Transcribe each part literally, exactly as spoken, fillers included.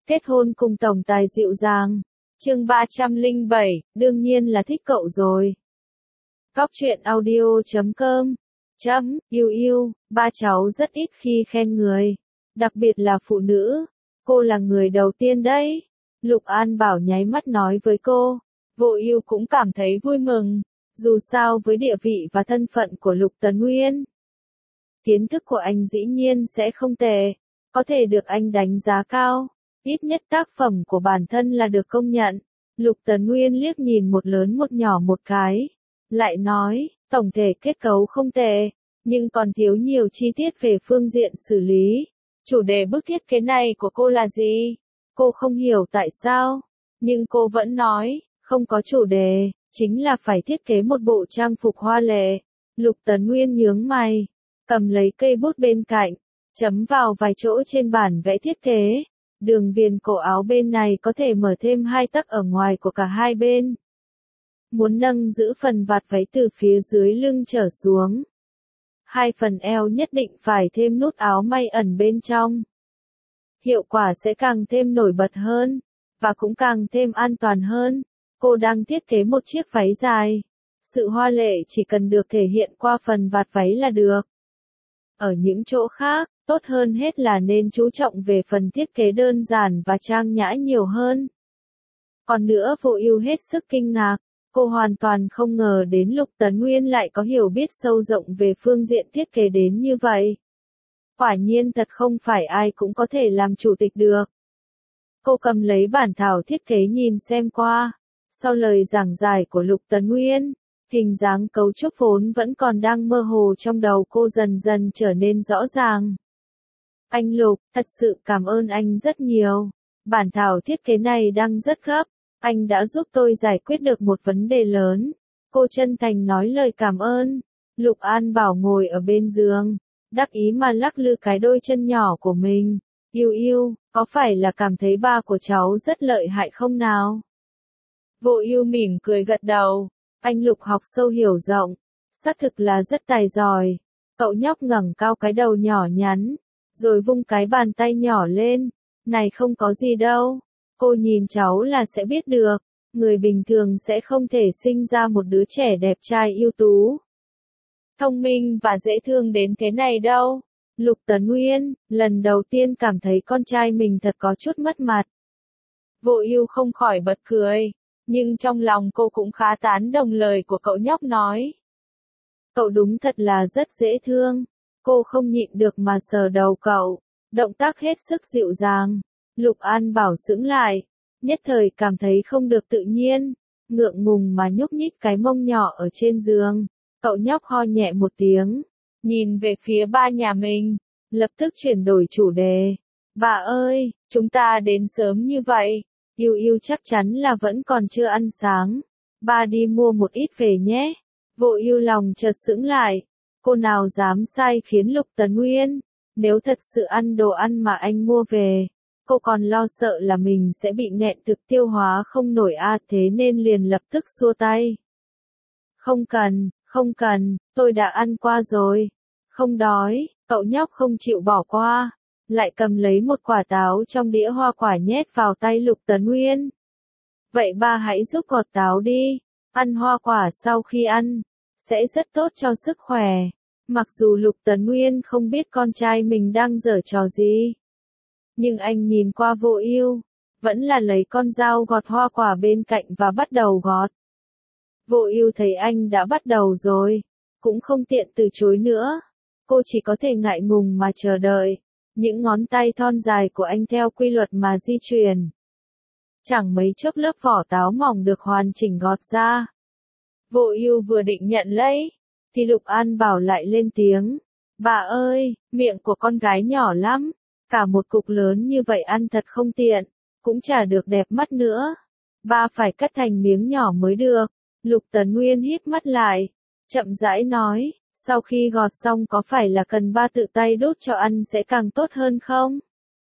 Kết hôn cùng tổng tài dịu dàng. Chương ba trăm lẻ bảy, đương nhiên là thích cậu rồi. Góc truyện audio chấm com. Chấm, yêu yêu, ba cháu rất ít khi khen người. Đặc biệt là phụ nữ. Cô là người đầu tiên đấy. Lục An Bảo nháy mắt nói với cô. Vô Ưu cũng cảm thấy vui mừng. Dù sao với địa vị và thân phận của Lục Tấn Nguyên, kiến thức của anh dĩ nhiên sẽ không tệ. Có thể được anh đánh giá cao. Ít nhất tác phẩm của bản thân là được công nhận. Lục Tấn Nguyên liếc nhìn một lớn một nhỏ một cái. Lại nói, tổng thể kết cấu không tệ, nhưng còn thiếu nhiều chi tiết về phương diện xử lý. Chủ đề bức thiết kế này của cô là gì? Cô không hiểu tại sao, nhưng cô vẫn nói, không có chủ đề, chính là phải thiết kế một bộ trang phục hoa lệ. Lục Tấn Nguyên nhướng mày, cầm lấy cây bút bên cạnh, chấm vào vài chỗ trên bản vẽ thiết kế. Đường viền cổ áo bên này có thể mở thêm hai tấc ở ngoài của cả hai bên. Muốn nâng giữ phần vạt váy từ phía dưới lưng trở xuống. Hai phần eo nhất định phải thêm nút áo may ẩn bên trong. Hiệu quả sẽ càng thêm nổi bật hơn, và cũng càng thêm an toàn hơn. Cô đang thiết kế một chiếc váy dài. Sự hoa lệ chỉ cần được thể hiện qua phần vạt váy là được. Ở những chỗ khác, tốt hơn hết là nên chú trọng về phần thiết kế đơn giản và trang nhã nhiều hơn. Còn nữa, Vô Ưu hết sức kinh ngạc. Cô hoàn toàn không ngờ đến Lục Tấn Nguyên lại có hiểu biết sâu rộng về phương diện thiết kế đến như vậy. Quả nhiên thật không phải ai cũng có thể làm chủ tịch được. Cô cầm lấy bản thảo thiết kế nhìn xem qua. Sau lời giảng giải của Lục Tấn Nguyên, hình dáng cấu trúc vốn vẫn còn đang mơ hồ trong đầu cô dần dần trở nên rõ ràng. Anh Lục, thật sự cảm ơn anh rất nhiều. Bản thảo thiết kế này đang rất gấp. Anh đã giúp tôi giải quyết được một vấn đề lớn. Cô chân thành nói lời cảm ơn. Lục An Bảo ngồi ở bên giường, đắc ý mà lắc lư cái đôi chân nhỏ của mình. Yêu yêu, có phải là cảm thấy ba của cháu rất lợi hại không nào? Vô Ưu mỉm cười gật đầu. Anh Lục học sâu hiểu rộng, xác thực là rất tài giỏi. Cậu nhóc ngẩng cao cái đầu nhỏ nhắn, rồi vung cái bàn tay nhỏ lên. Này không có gì đâu. Cô nhìn cháu là sẽ biết được. Người bình thường sẽ không thể sinh ra một đứa trẻ đẹp trai ưu tú, thông minh và dễ thương đến thế này đâu. Lục Tấn Nguyên, lần đầu tiên cảm thấy con trai mình thật có chút mất mặt. Vô Ưu không khỏi bật cười, nhưng trong lòng cô cũng khá tán đồng lời của cậu nhóc nói. Cậu đúng thật là rất dễ thương. Cô không nhịn được mà sờ đầu cậu, động tác hết sức dịu dàng. Lục An Bảo sững lại, nhất thời cảm thấy không được tự nhiên, ngượng ngùng mà nhúc nhích cái mông nhỏ ở trên giường. Cậu nhóc ho nhẹ một tiếng, nhìn về phía ba nhà mình, lập tức chuyển đổi chủ đề. Bà ơi, chúng ta đến sớm như vậy, Yêu Yêu chắc chắn là vẫn còn chưa ăn sáng. Ba đi mua một ít về nhé. Vô Ưu lòng chợt sững lại, cô nào dám sai khiến Lục Tấn Nguyên. Nếu thật sự ăn đồ ăn mà anh mua về, cô còn lo sợ là mình sẽ bị nghẹn thực tiêu hóa không nổi a à, thế nên liền lập tức xua tay. Không cần, không cần, tôi đã ăn qua rồi. Không đói. Cậu nhóc không chịu bỏ qua, lại cầm lấy một quả táo trong đĩa hoa quả nhét vào tay Lục Tấn Nguyên. Vậy ba hãy giúp gọt táo đi. Ăn hoa quả sau khi ăn, sẽ rất tốt cho sức khỏe. Mặc dù Lục Tấn Nguyên không biết con trai mình đang giở trò gì, nhưng anh nhìn qua Vô Ưu, vẫn là lấy con dao gọt hoa quả bên cạnh và bắt đầu gọt. Vô Ưu thấy anh đã bắt đầu rồi, cũng không tiện từ chối nữa. Cô chỉ có thể ngại ngùng mà chờ đợi. Những ngón tay thon dài của anh theo quy luật mà di chuyển. Chẳng mấy chốc lớp vỏ táo mỏng được hoàn chỉnh gọt ra. Vô Ưu vừa định nhận lấy, thì Lục An Bảo lại lên tiếng. Bà ơi, miệng của con gái nhỏ lắm. Cả một cục lớn như vậy ăn thật không tiện, cũng chả được đẹp mắt nữa. Ba phải cắt thành miếng nhỏ mới được. Lục Tấn Nguyên híp mắt lại, chậm rãi nói, sau khi gọt xong có phải là cần ba tự tay đút cho ăn sẽ càng tốt hơn không?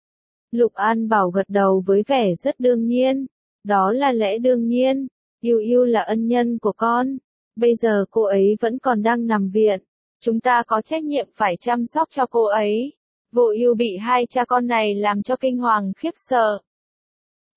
Lục An Bảo gật đầu với vẻ rất đương nhiên. Đó là lẽ đương nhiên. Yêu Yêu là ân nhân của con. Bây giờ cô ấy vẫn còn đang nằm viện. Chúng ta có trách nhiệm phải chăm sóc cho cô ấy. Vô Ưu bị hai cha con này làm cho kinh hoàng khiếp sợ.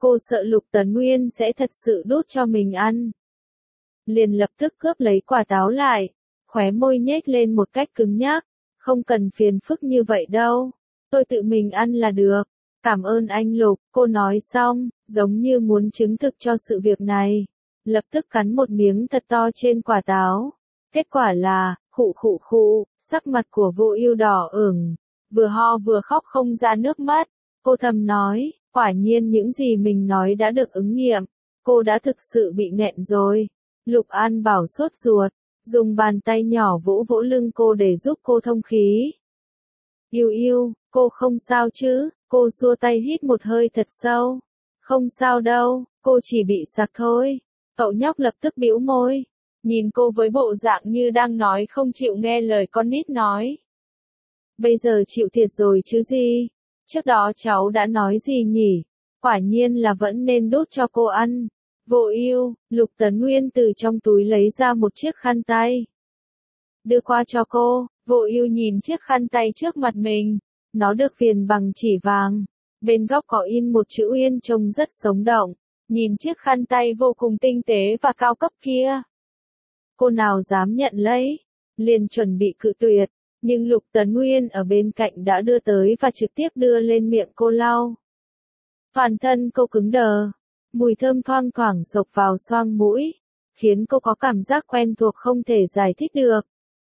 Cô sợ Lục Tấn Nguyên sẽ thật sự đút cho mình ăn. Liền lập tức cướp lấy quả táo lại, khóe môi nhếch lên một cách cứng nhắc, không cần phiền phức như vậy đâu, tôi tự mình ăn là được, cảm ơn anh Lục, cô nói xong, giống như muốn chứng thực cho sự việc này, lập tức cắn một miếng thật to trên quả táo, kết quả là, khụ khụ khụ, sắc mặt của Vô Ưu đỏ ửng, vừa ho vừa khóc không ra nước mắt, cô thầm nói, quả nhiên những gì mình nói đã được ứng nghiệm, cô đã thực sự bị nghẹn rồi. Lục An Bảo sốt ruột, dùng bàn tay nhỏ vỗ vỗ lưng cô để giúp cô thông khí. Yêu yêu, cô không sao chứ, cô xua tay hít một hơi thật sâu. Không sao đâu, cô chỉ bị sặc thôi. Cậu nhóc lập tức bĩu môi, nhìn cô với bộ dạng như đang nói không chịu nghe lời con nít nói. Bây giờ chịu thiệt rồi chứ gì, trước đó cháu đã nói gì nhỉ, quả nhiên là vẫn nên đút cho cô ăn. Vô Ưu, Lục Tấn Nguyên từ trong túi lấy ra một chiếc khăn tay. Đưa qua cho cô, Vô Ưu nhìn chiếc khăn tay trước mặt mình, nó được viền bằng chỉ vàng, bên góc có in một chữ Uyên trông rất sống động, nhìn chiếc khăn tay vô cùng tinh tế và cao cấp kia. Cô nào dám nhận lấy, liền chuẩn bị cự tuyệt, nhưng Lục Tấn Nguyên ở bên cạnh đã đưa tới và trực tiếp đưa lên miệng cô lau. Toàn thân cô cứng đờ. Mùi thơm thoang thoảng xộc vào xoang mũi, khiến cô có cảm giác quen thuộc không thể giải thích được.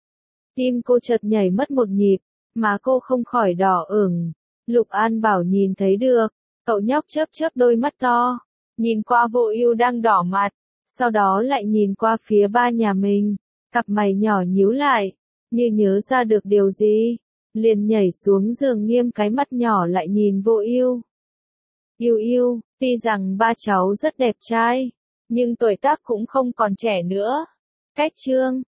Tim cô chợt nhảy mất một nhịp, mà cô không khỏi đỏ ửng. Lục An Bảo nhìn thấy được, cậu nhóc chớp chớp đôi mắt to, nhìn qua Vô Ưu đang đỏ mặt, sau đó lại nhìn qua phía ba nhà mình, cặp mày nhỏ nhíu lại, như nhớ ra được điều gì, liền nhảy xuống giường nghiêm cái mắt nhỏ lại nhìn Vô Ưu. Yêu yêu, tuy rằng ba cháu rất đẹp trai, nhưng tuổi tác cũng không còn trẻ nữa. Cách chương